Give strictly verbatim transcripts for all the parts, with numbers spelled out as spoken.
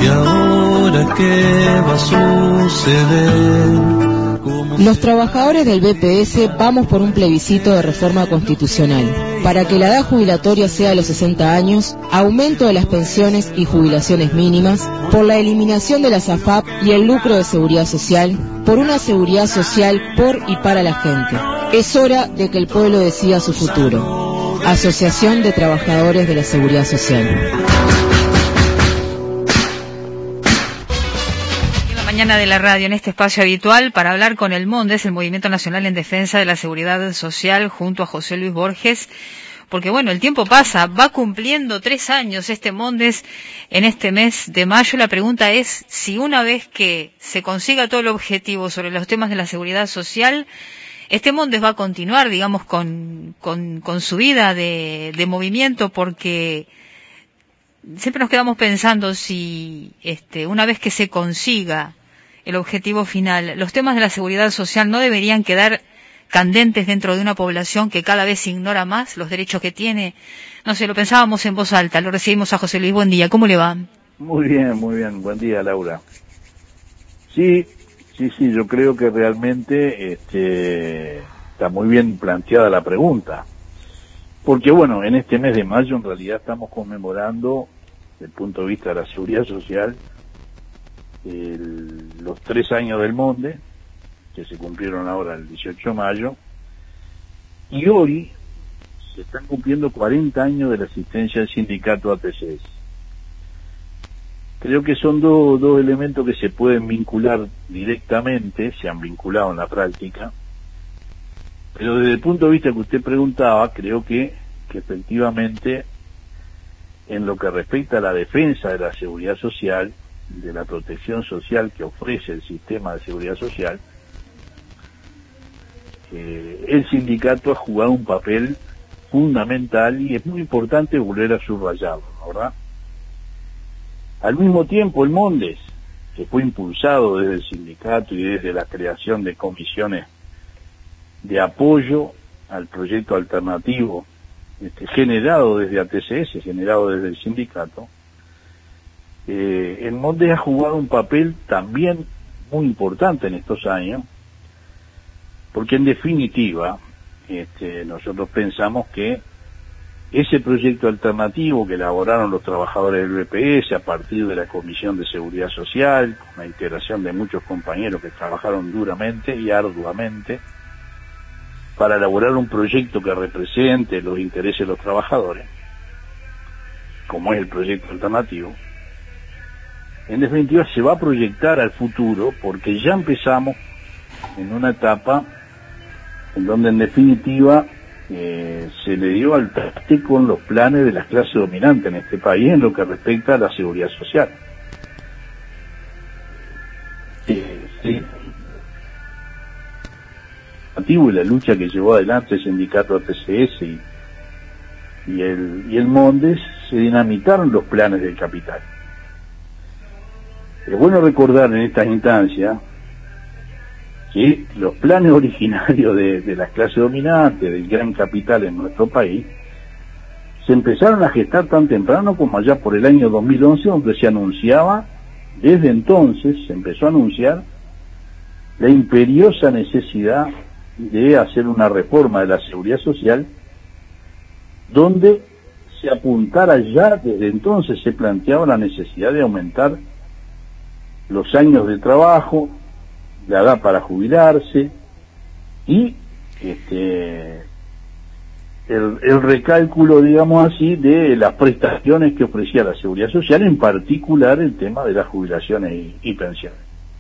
¿Y ahora qué va a suceder? Los trabajadores del B P S vamos por un plebiscito de reforma constitucional para que la edad jubilatoria sea de los sesenta años, aumento de las pensiones y jubilaciones mínimas, por la eliminación de las A F A P y el lucro de seguridad social, por una seguridad social por y para la gente. Es hora de que el pueblo decida su futuro. Asociación de Trabajadores de la Seguridad Social. Mañana de la radio, en este espacio habitual para hablar con el MONDES, el Movimiento Nacional en Defensa de la Seguridad Social, junto a José Luis Borges, porque bueno, el tiempo pasa, va cumpliendo tres años este MONDES en este mes de mayo. La pregunta es si una vez que se consiga todo el objetivo sobre los temas de la seguridad social, este MONDES va a continuar, digamos, con, con, con su vida de, de movimiento, porque siempre nos quedamos pensando si este, una vez que se consiga el objetivo final, los temas de la seguridad social no deberían quedar candentes dentro de una población que cada vez ignora más los derechos que tiene. No sé, lo pensábamos en voz alta. Lo recibimos a José Luis. Buen día, ¿cómo le va? Muy bien, muy bien. Buen día, Laura. Sí, sí, sí, yo creo que realmente este, está muy bien planteada la pregunta. Porque bueno, en este mes de mayo en realidad estamos conmemorando, desde el punto de vista de la seguridad social, el, los tres años del MONDES, que se cumplieron ahora el dieciocho de mayo, y hoy se están cumpliendo cuarenta años de la existencia del sindicato A T C S. Creo que son dos, dos elementos que se pueden vincular directamente, se han vinculado en la práctica, pero desde el punto de vista que usted preguntaba, creo que, que efectivamente, en lo que respecta a la defensa de la seguridad social, de la protección social que ofrece el sistema de seguridad social, eh, el sindicato ha jugado un papel fundamental y es muy importante volver a subrayarlo, ¿verdad? Al mismo tiempo, el MONDES, que fue impulsado desde el sindicato y desde la creación de comisiones de apoyo al proyecto alternativo este, generado desde A T C S, generado desde el sindicato, eh, el MONDES ha jugado un papel también muy importante en estos años, porque en definitiva este, nosotros pensamos que ese proyecto alternativo que elaboraron los trabajadores del B P S a partir de la Comisión de Seguridad Social, con la integración de muchos compañeros que trabajaron duramente y arduamente para elaborar un proyecto que represente los intereses de los trabajadores, como es el proyecto alternativo, en definitiva se va a proyectar al futuro porque ya empezamos en una etapa en donde en definitiva eh, se le dio al traste con los planes de las clases dominantes en este país en lo que respecta a la seguridad social. Eh, sí. Y la lucha que llevó adelante el sindicato A T C S y, y, el, y el MONDES se dinamitaron los planes del capital. Es bueno recordar en estas instancias que los planes originarios de, de las clases dominantes, del gran capital en nuestro país, se empezaron a gestar tan temprano como allá por el año dos mil once, donde se anunciaba, desde entonces se empezó a anunciar la imperiosa necesidad de hacer una reforma de la seguridad social, donde se apuntara ya, desde entonces se planteaba la necesidad de aumentar los años de trabajo, la edad para jubilarse y este el, el recálculo, digamos así, de las prestaciones que ofrecía la seguridad social, en particular el tema de las jubilaciones y, y pensiones.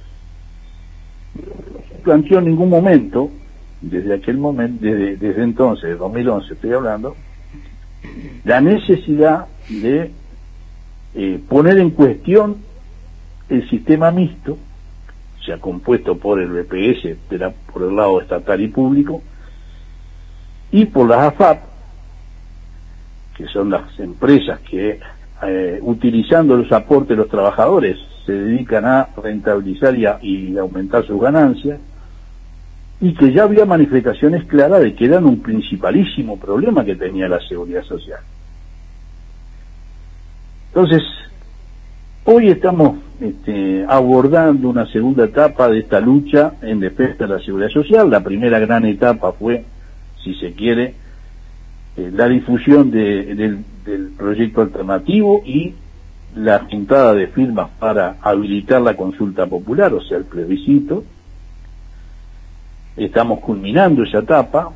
No se planteó en ningún momento, desde aquel momento, desde, desde entonces, de dos mil once estoy hablando, la necesidad de eh, poner en cuestión el sistema mixto, o sea, compuesto por el B P S, de la, por el lado estatal y público, y por las A F A P, que son las empresas que, eh, utilizando los aportes de los trabajadores, se dedican a rentabilizar y, a, y aumentar sus ganancias, y que ya había manifestaciones claras de que eran un principalísimo problema que tenía la seguridad social. Entonces, Hoy estamos este, abordando una segunda etapa de esta lucha en defensa de la seguridad social. La primera gran etapa fue, si se quiere, eh, la difusión de, del, del proyecto alternativo y la juntada de firmas para habilitar la consulta popular, o sea, el plebiscito. Estamos culminando esa etapa.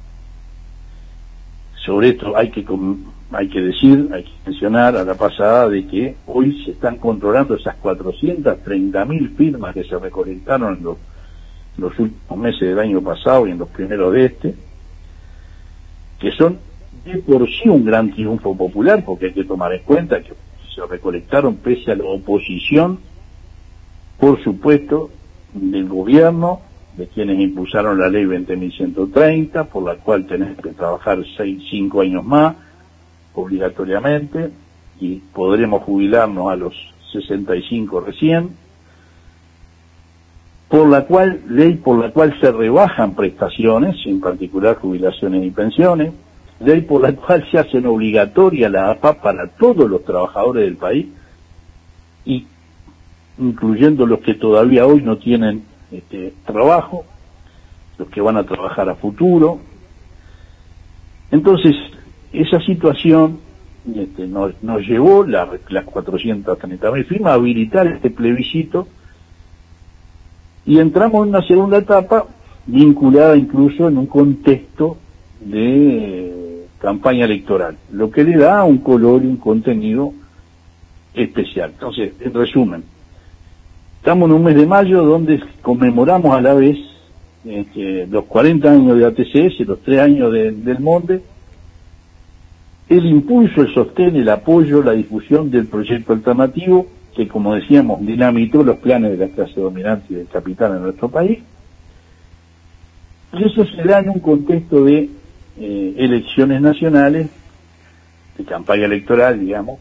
Sobre esto hay que hay que decir, hay que mencionar a la pasada de que hoy se están controlando esas cuatrocientas treinta mil firmas que se recolectaron en los, los últimos meses del año pasado y en los primeros de este, que son de por sí un gran triunfo popular, porque hay que tomar en cuenta que se recolectaron pese a la oposición, por supuesto, del gobierno, de quienes impulsaron la ley veinte mil ciento treinta, por la cual tenemos que trabajar seis, cinco años más, obligatoriamente, y podremos jubilarnos a los sesenta y cinco recién, por la cual, ley por la cual se rebajan prestaciones, en particular jubilaciones y pensiones, ley por la cual se hacen obligatoria la A P A para todos los trabajadores del país, y incluyendo los que todavía hoy no tienen este, trabajo, los que van a trabajar a futuro. Entonces, esa situación este, nos, nos llevó, la, las cuatrocientas treinta mil firmas, a habilitar este plebiscito, y entramos en una segunda etapa vinculada incluso en un contexto de eh, campaña electoral, lo que le da un color y un contenido especial. Entonces, en resumen, estamos en un mes de mayo donde conmemoramos a la vez este, los cuarenta años de A T C S, los tres años de, del MONDES, el impulso, el sostén, el apoyo, la difusión del proyecto alternativo, que como decíamos, dinamitó los planes de la clase dominante y del capital en nuestro país, y eso se da en un contexto de eh, elecciones nacionales, de campaña electoral, digamos,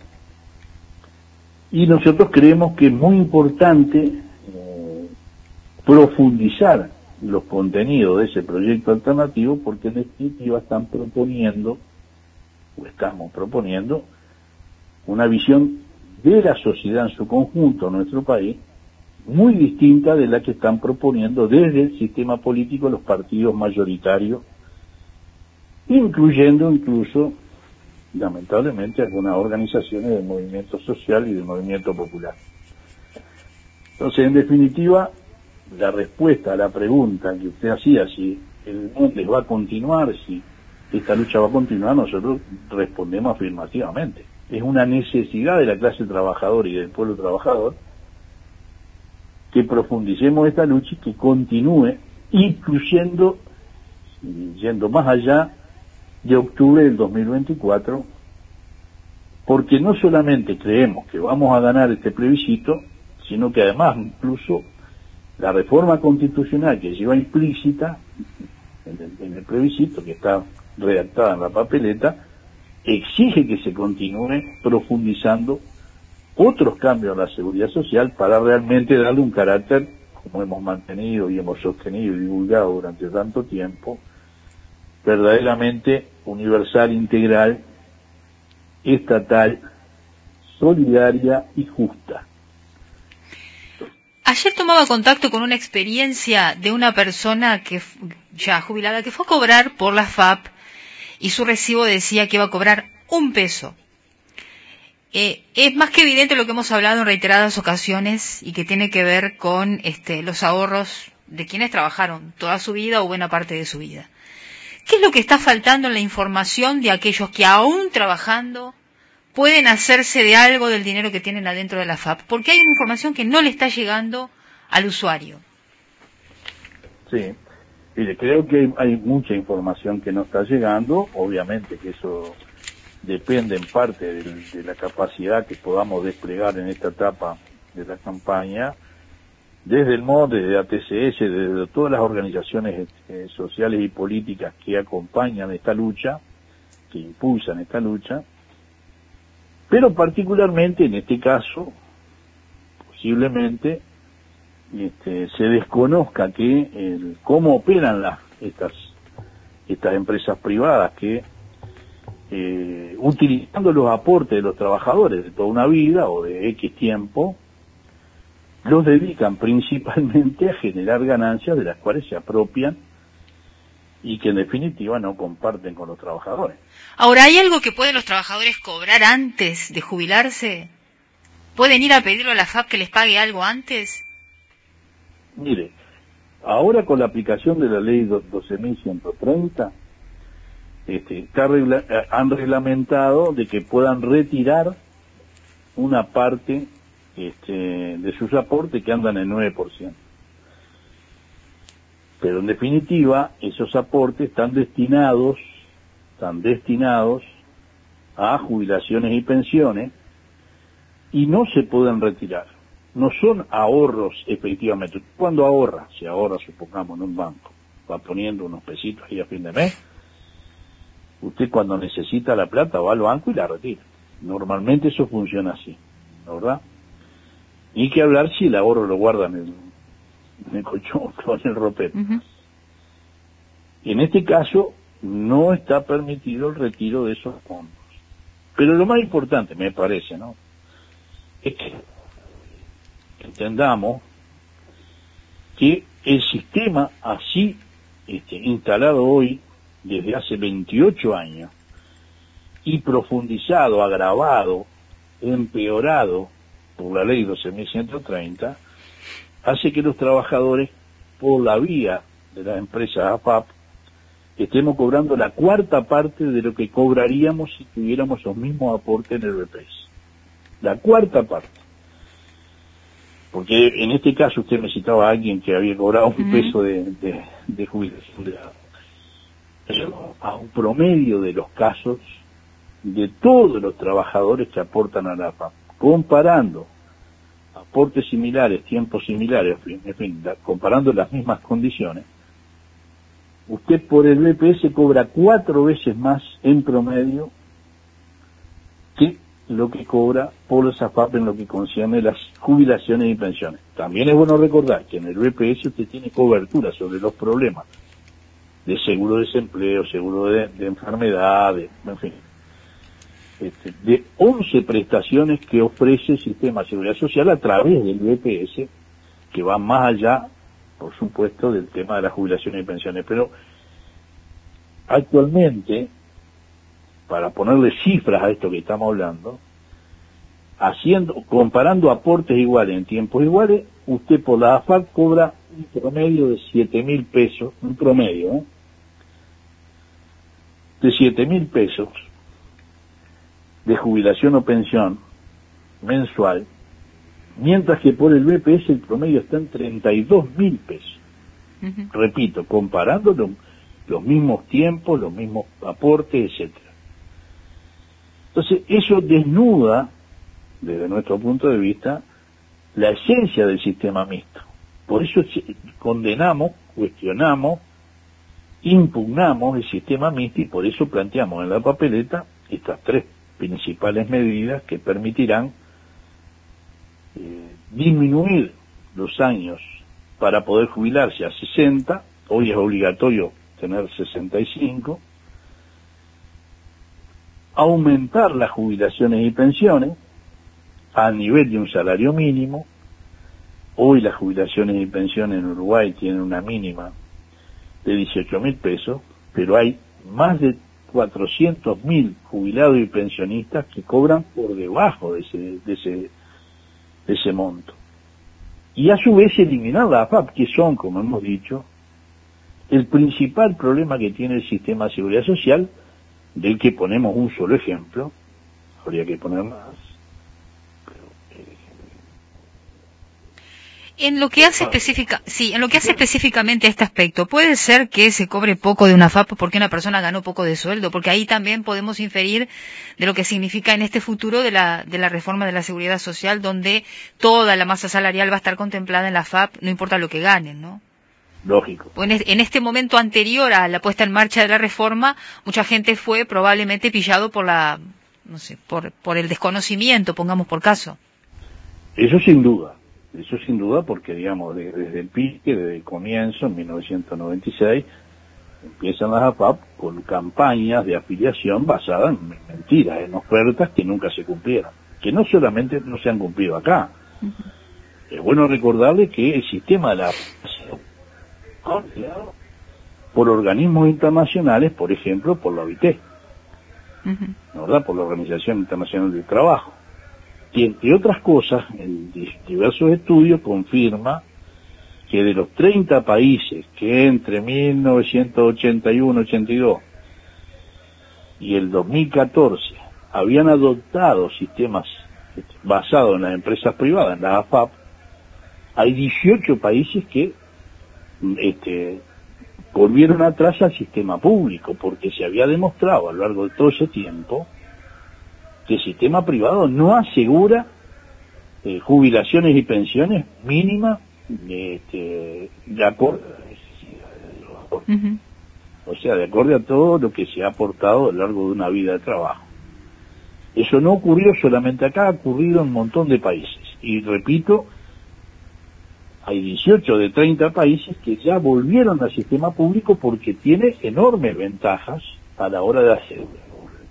y nosotros creemos que es muy importante eh, profundizar los contenidos de ese proyecto alternativo, porque en definitiva están proponiendo, o estamos proponiendo, una visión de la sociedad en su conjunto, en nuestro país, muy distinta de la que están proponiendo desde el sistema político los partidos mayoritarios, incluyendo incluso, lamentablemente, algunas organizaciones del movimiento social y del movimiento popular. Entonces, en definitiva, la respuesta a la pregunta que usted hacía, si el MONDES va a continuar, si esta lucha va a continuar, nosotros respondemos afirmativamente. Es una necesidad de la clase trabajadora y del pueblo trabajador que profundicemos esta lucha y que continúe, incluyendo, yendo más allá de octubre del dos mil veinticuatro, porque no solamente creemos que vamos a ganar este plebiscito, sino que además incluso la reforma constitucional que lleva implícita en el, en el plebiscito, que está redactada en la papeleta, exige que se continúe profundizando otros cambios en la seguridad social para realmente darle un carácter, como hemos mantenido y hemos sostenido y divulgado durante tanto tiempo, verdaderamente universal, integral, estatal, solidaria y justa. Ayer tomaba contacto con una experiencia de una persona que ya jubilada que fue a cobrar por la F A P y su recibo decía que iba a cobrar un peso. Eh, es más que evidente lo que hemos hablado en reiteradas ocasiones y que tiene que ver con este, los ahorros de quienes trabajaron toda su vida o buena parte de su vida. ¿Qué es lo que está faltando en la información de aquellos que aún trabajando pueden hacerse de algo del dinero que tienen adentro de la F A P? Porque hay una información que no le está llegando al usuario. Sí, mire, creo que hay mucha información que no está llegando, obviamente que eso depende en parte de, de la capacidad que podamos desplegar en esta etapa de la campaña, desde el MONDES, desde A T C S, desde todas las organizaciones eh, sociales y políticas que acompañan esta lucha, que impulsan esta lucha, pero particularmente en este caso, posiblemente, este, se desconozca que el, cómo operan las estas estas empresas privadas que eh, utilizando los aportes de los trabajadores de toda una vida o de X tiempo, los dedican principalmente a generar ganancias de las cuales se apropian y que en definitiva no comparten con los trabajadores. Ahora, ¿hay algo que pueden los trabajadores cobrar antes de jubilarse? ¿Pueden ir a pedirle a la F A P que les pague algo antes? Mire, ahora con la aplicación de la ley doce mil ciento treinta, este, está regla, han reglamentado de que puedan retirar una parte este, de sus aportes que andan en nueve por ciento. Pero en definitiva, esos aportes están destinados, están destinados a jubilaciones y pensiones y no se pueden retirar. No son ahorros efectivamente. Cuando ahorra, se ahorra, supongamos, en un banco, va poniendo unos pesitos ahí a fin de mes, usted cuando necesita la plata va al banco y la retira. Normalmente eso funciona así, ¿verdad? Ni que hablar si el ahorro lo guarda en el, en el colchón o en el ropero. Uh-huh. En este caso no está permitido el retiro de esos fondos. Pero lo más importante, me parece, ¿no?, es que entendamos que el sistema así este, instalado hoy desde hace veintiocho años y profundizado, agravado, empeorado por la ley doce mil ciento treinta, hace que los trabajadores, por la vía de las empresas A F A P, estemos cobrando la cuarta parte de lo que cobraríamos si tuviéramos los mismos aportes en el B P S. La cuarta parte. Porque en este caso usted me citaba a alguien que había cobrado un peso de, de, de jubilación. Pero a un promedio de los casos de todos los trabajadores que aportan a la A F A P, comparando aportes similares, tiempos similares, en fin, la, comparando las mismas condiciones, usted por el B P S cobra cuatro veces más en promedio que lo que cobra por los A F A P en lo que concierne las jubilaciones y pensiones. También es bueno recordar que en el B P S usted tiene cobertura sobre los problemas de seguro de desempleo, seguro de, de enfermedad, de, en fin, este, de once prestaciones que ofrece el sistema de seguridad social a través del B P S, que va más allá, por supuesto, del tema de las jubilaciones y pensiones. Pero actualmente, para ponerle cifras a esto que estamos hablando, haciendo, comparando aportes iguales en tiempos iguales, usted por la A F A P cobra un promedio de siete mil pesos, un promedio, ¿eh? de siete mil pesos de jubilación o pensión mensual, mientras que por el B P S el promedio está en treinta y dos mil pesos. Uh-huh. Repito, comparando lo, los mismos tiempos, los mismos aportes, etcétera. Entonces, eso desnuda, desde nuestro punto de vista, la esencia del sistema mixto. Por eso condenamos, cuestionamos, impugnamos el sistema mixto y por eso planteamos en la papeleta estas tres principales medidas que permitirán eh, disminuir los años para poder jubilarse a sesenta, hoy es obligatorio tener sesenta y cinco, aumentar las jubilaciones y pensiones al nivel de un salario mínimo. Hoy las jubilaciones y pensiones en Uruguay tienen una mínima de dieciocho mil pesos, pero hay más de cuatrocientos mil jubilados y pensionistas que cobran por debajo de ese, de ese, de ese monto. Y a su vez eliminar la A F A P, que son, como hemos dicho, el principal problema que tiene el sistema de seguridad social, del que ponemos un solo ejemplo, habría que poner más. Pero, eh, en lo que hace específica, sí, en lo que hace específicamente a este aspecto, ¿puede ser que se cobre poco de una F A P porque una persona ganó poco de sueldo? Porque ahí también podemos inferir de lo que significa en este futuro de la, de la reforma de la seguridad social, donde toda la masa salarial va a estar contemplada en la F A P, no importa lo que ganen, ¿no? Lógico. En este momento anterior a la puesta en marcha de la reforma, mucha gente fue probablemente pillado por la, no sé, por, por el desconocimiento, pongamos por caso. Eso sin duda, eso sin duda porque, digamos, desde, desde el pique, desde el comienzo, en mil novecientos noventa y seis, Empiezan las A F A P con campañas de afiliación basadas en mentiras, en ofertas que nunca se cumplieron, que no solamente no se han cumplido acá. Uh-huh. Es bueno recordarle que el sistema de la afiliación por organismos internacionales, por ejemplo, por la O I T, uh-huh. ¿verdad? Por la Organización Internacional del Trabajo, que entre otras cosas, en diversos estudios confirma que de los treinta países que entre mil novecientos ochenta y uno ochenta y dos y el dos mil catorce habían adoptado sistemas basados en las empresas privadas, en la A F A P, hay dieciocho países que este, volvieron atrás al sistema público, porque se había demostrado a lo largo de todo ese tiempo que el sistema privado no asegura eh, jubilaciones y pensiones mínimas Este, de acuerdo a la necesidad de los aportes. Uh-huh. O sea, de acuerdo a todo lo que se ha aportado a lo largo de una vida de trabajo. Eso no ocurrió solamente acá, ha ocurrido en un montón de países. Y repito, hay dieciocho de treinta países que ya volvieron al sistema público porque tiene enormes ventajas a la hora de asegurar.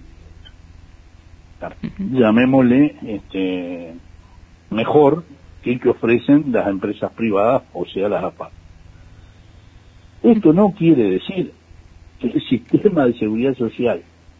Uh-huh. Llamémosle este, mejor que que ofrecen las empresas privadas, o sea, las A F A P. Esto no quiere decir que el sistema de seguridad social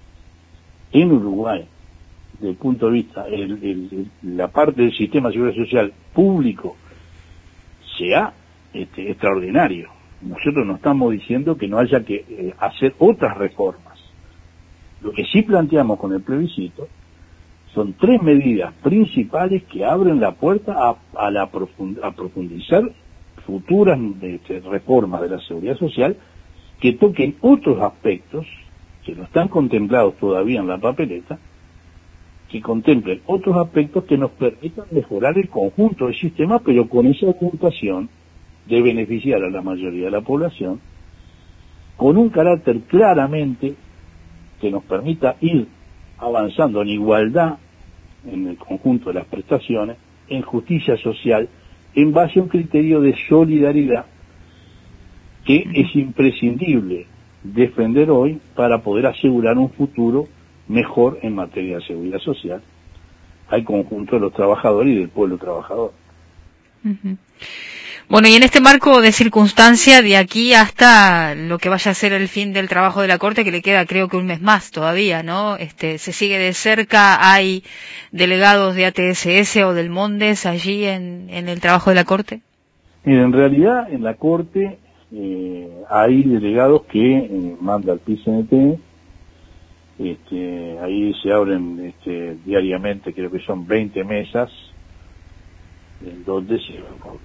en Uruguay, desde el punto de vista, el, el, la parte del sistema de seguridad social público, sea este, extraordinario. Nosotros no estamos diciendo que no haya que eh, hacer otras reformas. Lo que sí planteamos con el plebiscito son tres medidas principales que abren la puerta a, a, la profund, a profundizar futuras este, reformas de la seguridad social que toquen otros aspectos que no están contemplados todavía en la papeleta, que contemplen otros aspectos que nos permitan mejorar el conjunto del sistema, pero con esa ocultación de beneficiar a la mayoría de la población, con un carácter claramente que nos permita ir avanzando en igualdad en el conjunto de las prestaciones, en justicia social, en base a un criterio de solidaridad que es imprescindible defender hoy para poder asegurar un futuro mejor en materia de seguridad social al conjunto de los trabajadores y del pueblo trabajador. Uh-huh. Bueno, y en este marco de circunstancia, de aquí hasta lo que vaya a ser el fin del trabajo de la Corte, que le queda creo que un mes más todavía, ¿no? Este, se sigue de cerca, hay delegados de A T S S o del Mondes allí en, en el trabajo de la Corte. Mira, en realidad en la Corte eh, hay delegados que eh, manda el P I C N T, este, ahí se abren este, diariamente, creo que son veinte mesas, en donde se...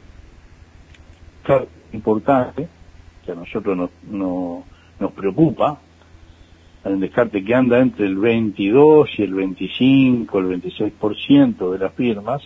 Claro, importante, que a nosotros nos, no, nos preocupa, el descarte que anda entre el veintidós y el veinticinco, el veintiséis por ciento de las firmas,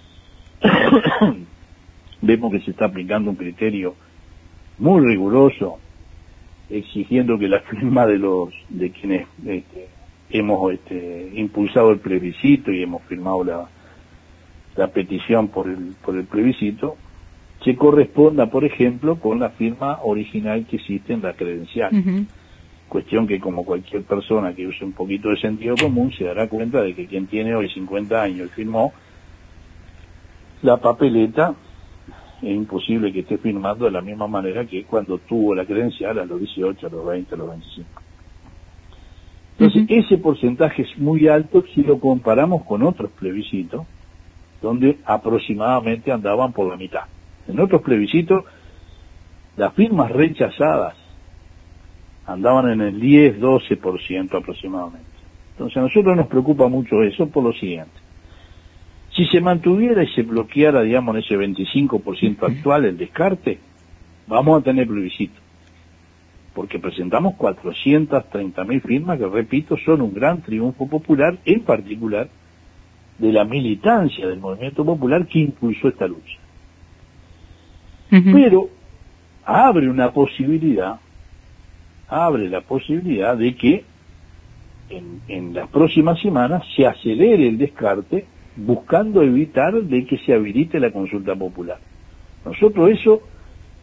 vemos que se está aplicando un criterio muy riguroso, exigiendo que la firma de los de quienes este, hemos este, impulsado el plebiscito y hemos firmado la, la petición por el, por el plebiscito, se corresponda, por ejemplo, con la firma original que existe en la credencial. Uh-huh. Cuestión que, como cualquier persona que use un poquito de sentido común, se dará cuenta de que quien tiene hoy cincuenta años y firmó la papeleta, es imposible que esté firmando de la misma manera que cuando tuvo la credencial a los dieciocho, a los veinte, a los veinticinco. Entonces, uh-huh. ese porcentaje es muy alto si lo comparamos con otros plebiscitos, donde aproximadamente andaban por la mitad. En otros plebiscitos, las firmas rechazadas andaban en el diez, doce por ciento aproximadamente. Entonces a nosotros nos preocupa mucho eso por lo siguiente. Si se mantuviera y se bloqueara, digamos, en ese veinticinco por ciento actual el descarte, vamos a tener plebiscito. Porque presentamos cuatrocientas treinta mil firmas que, repito, son un gran triunfo popular, en particular de la militancia del movimiento popular que impulsó esta lucha. Uh-huh. Pero abre una posibilidad, abre la posibilidad de que en, en las próximas semanas se acelere el descarte, buscando evitar de que se habilite la consulta popular. Nosotros eso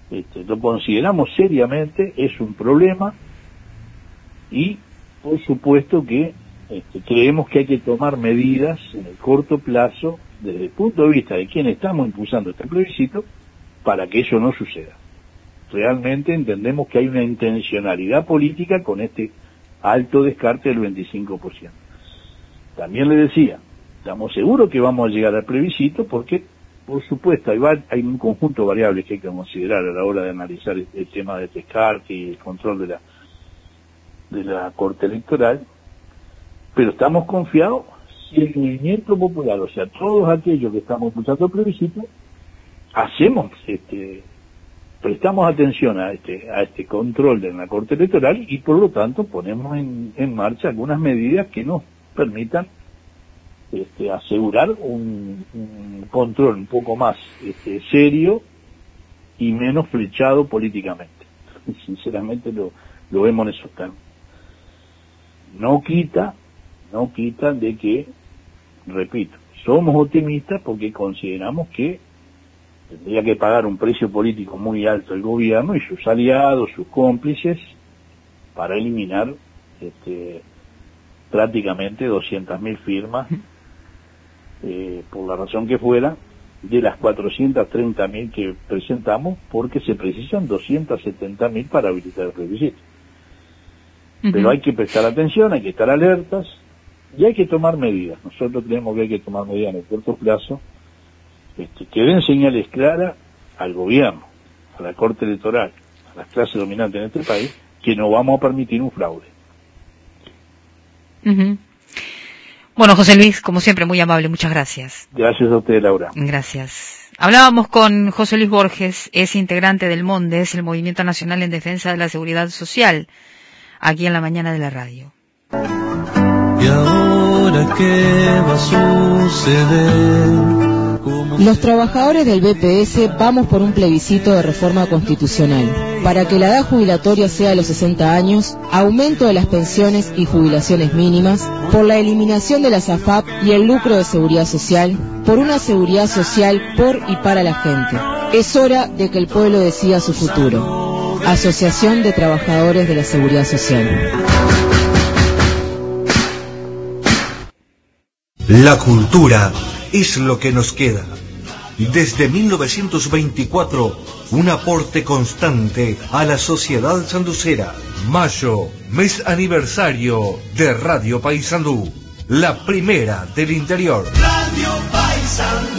este, lo consideramos seriamente, es un problema y por supuesto que este, creemos que hay que tomar medidas en el corto plazo desde el punto de vista de quien estamos impulsando este plebiscito para que eso no suceda. Realmente entendemos que hay una intencionalidad política con este alto descarte del veinticinco por ciento. También le decía, estamos seguros que vamos a llegar al plebiscito porque, por supuesto, hay, hay un conjunto de variables que hay que considerar a la hora de analizar el, el tema de descarte y el control de la, de la Corte Electoral, pero estamos confiados si el movimiento popular, o sea, todos aquellos que estamos impulsando el plebiscito, hacemos este prestamos atención a este a este control de la Corte Electoral y por lo tanto ponemos en, en marcha algunas medidas que nos permitan este, asegurar un, un control un poco más este, serio y menos flechado políticamente. Sinceramente lo, lo vemos en esos términos. No quita, no quita de que, repito, somos optimistas porque consideramos que tendría que pagar un precio político muy alto el gobierno y sus aliados, sus cómplices, para eliminar este, prácticamente doscientas mil firmas, eh, por la razón que fuera, de las cuatrocientas treinta mil que presentamos, porque se precisan doscientas setenta mil para habilitar el plebiscito. Uh-huh. Pero hay que prestar atención, hay que estar alertas y hay que tomar medidas. Nosotros creemos que hay que tomar medidas en el corto plazo Este, que den señales claras al gobierno, a la Corte Electoral, a las clases dominantes en este país, que no vamos a permitir un fraude. Uh-huh. Bueno, José Luis, como siempre, muy amable, muchas gracias. Gracias a usted, Laura. Gracias. Hablábamos con José Luis Borges, es integrante del MONDES, el Movimiento Nacional en Defensa de la Seguridad Social, aquí en la mañana de la radio. ¿Y ahora qué va a suceder? Los trabajadores del B P S vamos por un plebiscito de reforma constitucional para que la edad jubilatoria sea de los sesenta años, aumento de las pensiones y jubilaciones mínimas, por la eliminación de las A F A P y el lucro de seguridad social, por una seguridad social por y para la gente. Es hora de que el pueblo decida su futuro. Asociación de Trabajadores de la Seguridad Social. La cultura es lo que nos queda. Desde mil novecientos veinticuatro, un aporte constante a la sociedad sanducera. Mayo, mes aniversario de Radio Paysandú, la primera del interior. Radio Paysandú.